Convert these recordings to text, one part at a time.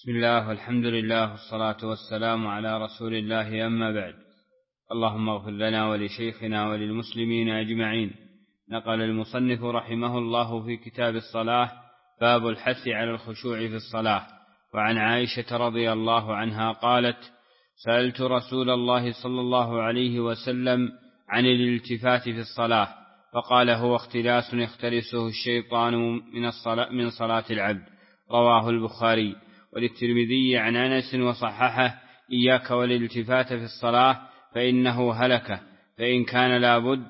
بسم الله والحمد لله والصلاة والسلام على رسول الله، أما بعد. اللهم اغفر لنا ولشيخنا وللمسلمين أجمعين. نقل المصنف رحمه الله في كتاب الصلاة باب الحث على الخشوع في الصلاة. وعن عائشة رضي الله عنها قالت: سألت رسول الله صلى الله عليه وسلم عن الالتفات في الصلاة، فقال: هو اختلاس يختلسه الشيطان من صلاة العبد. رواه البخاري. وللترمذي عن أنس وصححه: إياك والالتفات في الصلاة فإنه هلكة، فإن كان لابد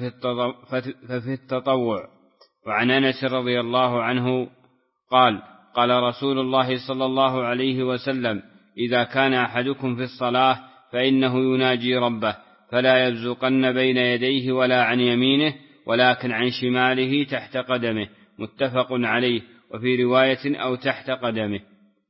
ففي التطوع. وعن أنس رضي الله عنه قال: قال رسول الله صلى الله عليه وسلم: إذا كان أحدكم في الصلاة فإنه يناجي ربه، فلا يبزقن بين يديه ولا عن يمينه، ولكن عن شماله تحت قدمه. متفق عليه. وفي رواية: أو تحت قدمه.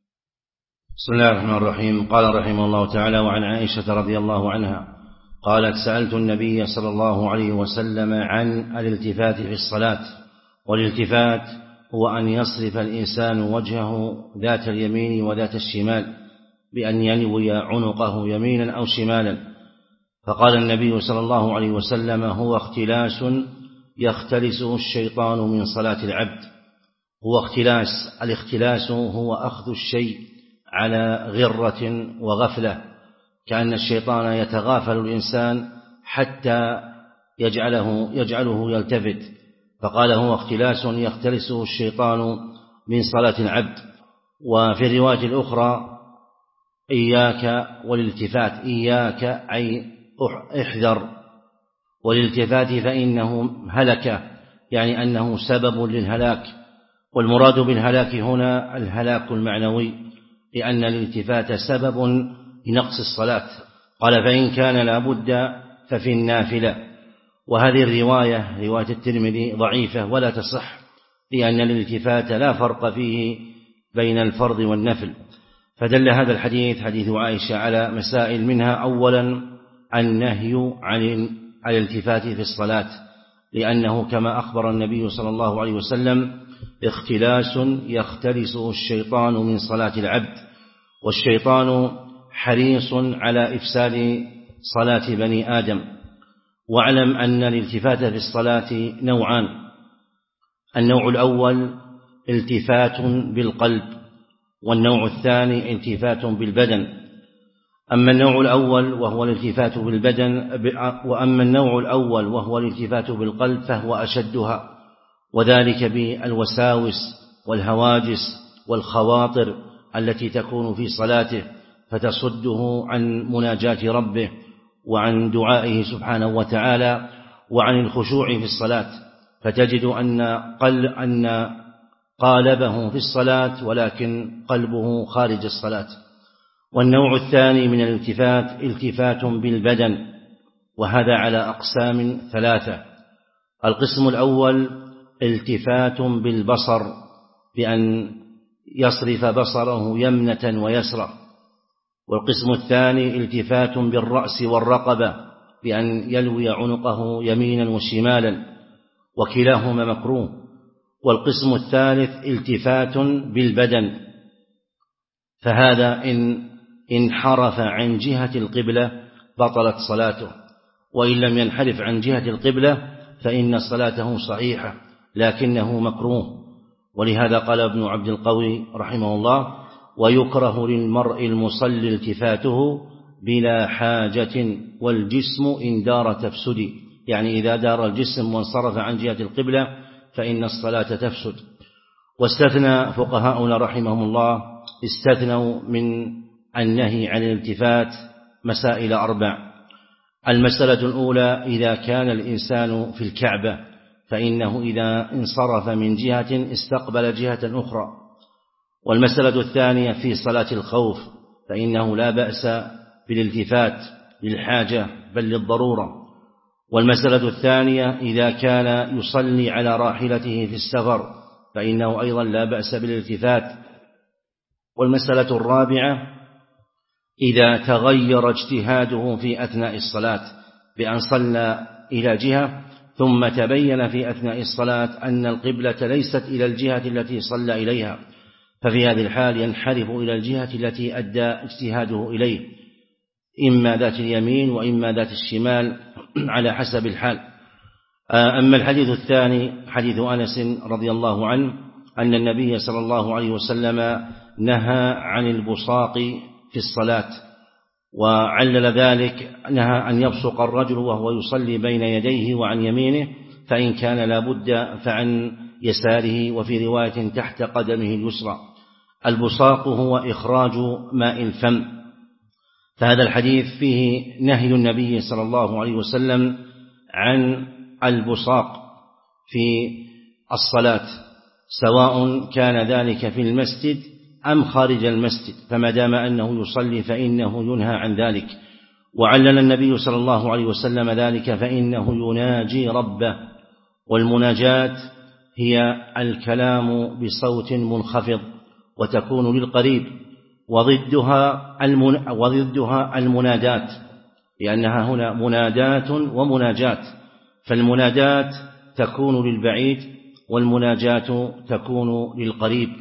بسم الله الرحمن الرحيم. قال رحمه الله تعالى: وعن عائشة رضي الله عنها قالت: سألت النبي صلى الله عليه وسلم عن الالتفات في الصلاة. والالتفات هو أن يصرف الإنسان وجهه ذات اليمين وذات الشمال بأن ينوي عنقه يمينا أو شمالا. فقال النبي صلى الله عليه وسلم: هو اختلاس يختلسه الشيطان من صلاة العبد. هو اختلاس. الاختلاس هو أخذ الشيء على غرة وغفلة، كأن الشيطان يتغافل الإنسان حتى يجعله يلتفت. فقال: هو اختلاس يختلسه الشيطان من صلاة العبد. وفي الرواية الأخرى: إياك والالتفات. إياك أي احذر، والالتفات فإنه هلكة، يعني أنه سبب للهلاك. والمراد بالهلاك هنا الهلاك المعنوي، لأن الالتفات سبب لنقص الصلاة. قال: فإن كان لابد ففي النافلة. وهذه الرواية رواية الترمذي ضعيفة ولا تصح، لأن الالتفات لا فرق فيه بين الفرض والنفل. فدل هذا الحديث حديث عائشة على مسائل، منها أولا النهي عن الالتفات في الصلاة، لأنه كما أخبر النبي صلى الله عليه وسلم: اختلاس يختلسه الشيطان من صلاة العبد. والشيطان حريص على إفساد صلاة بني آدم. واعلم أن الالتفات في الصلاة نوعان: النوع الأول التفات بالقلب، والنوع الثاني التفات بالبدن. أما النوع الأول وهو الالتفات بالقلب فهو أشدها، وذلك بالوساوس والهواجس والخواطر التي تكون في صلاته، فتصده عن مناجاة ربه وعن دعائه سبحانه وتعالى وعن الخشوع في الصلاة، فتجد أن قالبه في الصلاة ولكن قلبه خارج الصلاة. والنوع الثاني من الالتفات التفات بالبدن، وهذا على أقسام ثلاثة. القسم الأول التفات بالبصر، بأن يصرف بصره يمنة ويسرى. والقسم الثاني التفات بالرأس والرقبة، بأن يلوي عنقه يمينا وشمالا، وكلاهما مكروه. والقسم الثالث التفات بالبدن، فهذا إن انحرف عن جهة القبلة بطلت صلاته، وإن لم ينحرف عن جهة القبلة فإن صلاته صحيحة لكنه مكروه. ولهذا قال ابن عبد القوي رحمه الله: ويكره للمرء المصلي التفاته بلا حاجة، والجسم إن دار تفسد، يعني إذا دار الجسم وانصرف عن جهة القبلة فإن الصلاة تفسد. واستثنى فقهاؤنا رحمهم الله استثنوا من النهي عن الالتفات مسائل 4. المسألة الأولى: إذا كان الإنسان في الكعبة فإنه إذا انصرف من جهة استقبل جهة أخرى. والمسألة الثانية: في صلاة الخوف فإنه لا بأس بالالتفات للحاجة بل للضرورة. والمسألة الثانية: إذا كان يصلي على راحلته في السفر فإنه أيضا لا بأس بالالتفات. والمسألة الرابعة: إذا تغير اجتهاده في أثناء الصلاة بأن صلى إلى جهة ثم تبين في أثناء الصلاة أن القبلة ليست إلى الجهة التي صلى إليها، ففي هذه الحال ينحرف إلى الجهة التي أدى اجتهاده إليه، إما ذات اليمين وإما ذات الشمال على حسب الحال. أما الحديث الثاني حديث أنس رضي الله عنه أن النبي صلى الله عليه وسلم نهى عن البصاق في الصلاة، وعلل ذلك نهى أن يبصق الرجل وهو يصلي بين يديه وعن يمينه، فإن كان لا بد فعن يساره، وفي رواية تحت قدمه اليسرى. البصاق هو إخراج ماء الفم، فهذا الحديث فيه نهي النبي صلى الله عليه وسلم عن البصاق في الصلاة، سواء كان ذلك في المسجد أم خارج المسجد، فما دام أنه يصلي فإنه ينهى عن ذلك. وعلل النبي صلى الله عليه وسلم ذلك فإنه يناجي ربه، والمناجاة هي الكلام بصوت منخفض وتكون للقريب، وضدها المنادات، لأنها هنا منادات ومناجات، فالمنادات تكون للبعيد والمناجاة تكون للقريب.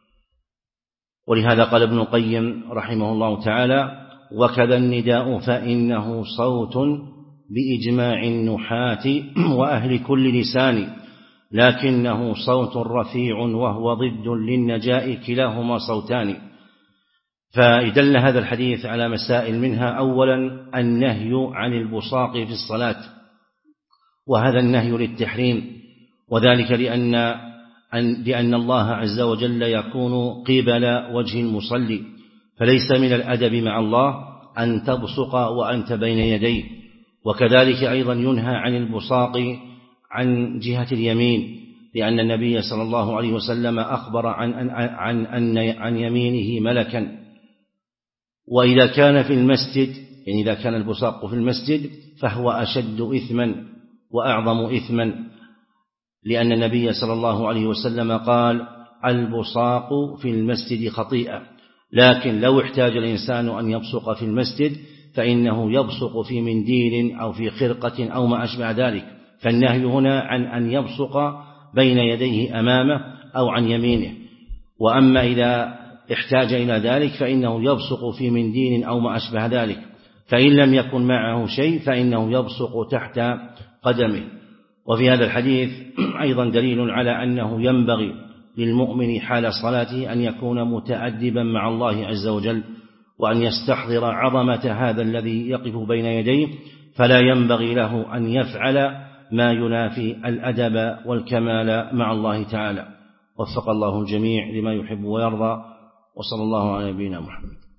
ولهذا قال ابن القيم رحمه الله تعالى: وكذا النداء فإنه صوت بإجماع النحاة وأهل كل لسان، لكنه صوت رفيع وهو ضد للنجاء، كلاهما صوتان. فيدل هذا الحديث على مسائل، منها أولا النهي عن البصاق في الصلاة، وهذا النهي للتحريم، وذلك لأن الله عز وجل يكون قبل وجه المصلي، فليس من الأدب مع الله أن تبصق وأنت بين يديه. وكذلك أيضا ينهى عن البصاق عن جهة اليمين، لأن النبي صلى الله عليه وسلم أخبر عن يمينه ملكا. وإذا كان في المسجد، يعني إذا كان البصاق في المسجد فهو أشد إثما وأعظم إثما، لأن النبي صلى الله عليه وسلم قال: البصاق في المسجد خطيئة، لكن لو احتاج الإنسان أن يبصق في المسجد فإنه يبصق في منديل أو في خرقة أو ما أشبه ذلك، فالنهي هنا عن أن يبصق بين يديه أمامه أو عن يمينه. وأما إذا احتاج إلى ذلك فإنه يبصق في منديل أو ما أشبه ذلك، فإن لم يكن معه شيء فإنه يبصق تحت قدمه. وفي هذا الحديث أيضا دليل على أنه ينبغي للمؤمن حال صلاته أن يكون متأدبا مع الله عز وجل، وأن يستحضر عظمة هذا الذي يقف بين يديه، فلا ينبغي له أن يفعل ما ينافي الأدب والكمال مع الله تعالى. وفق الله الجميع لما يحب ويرضى، وصلى الله على نبينا محمد.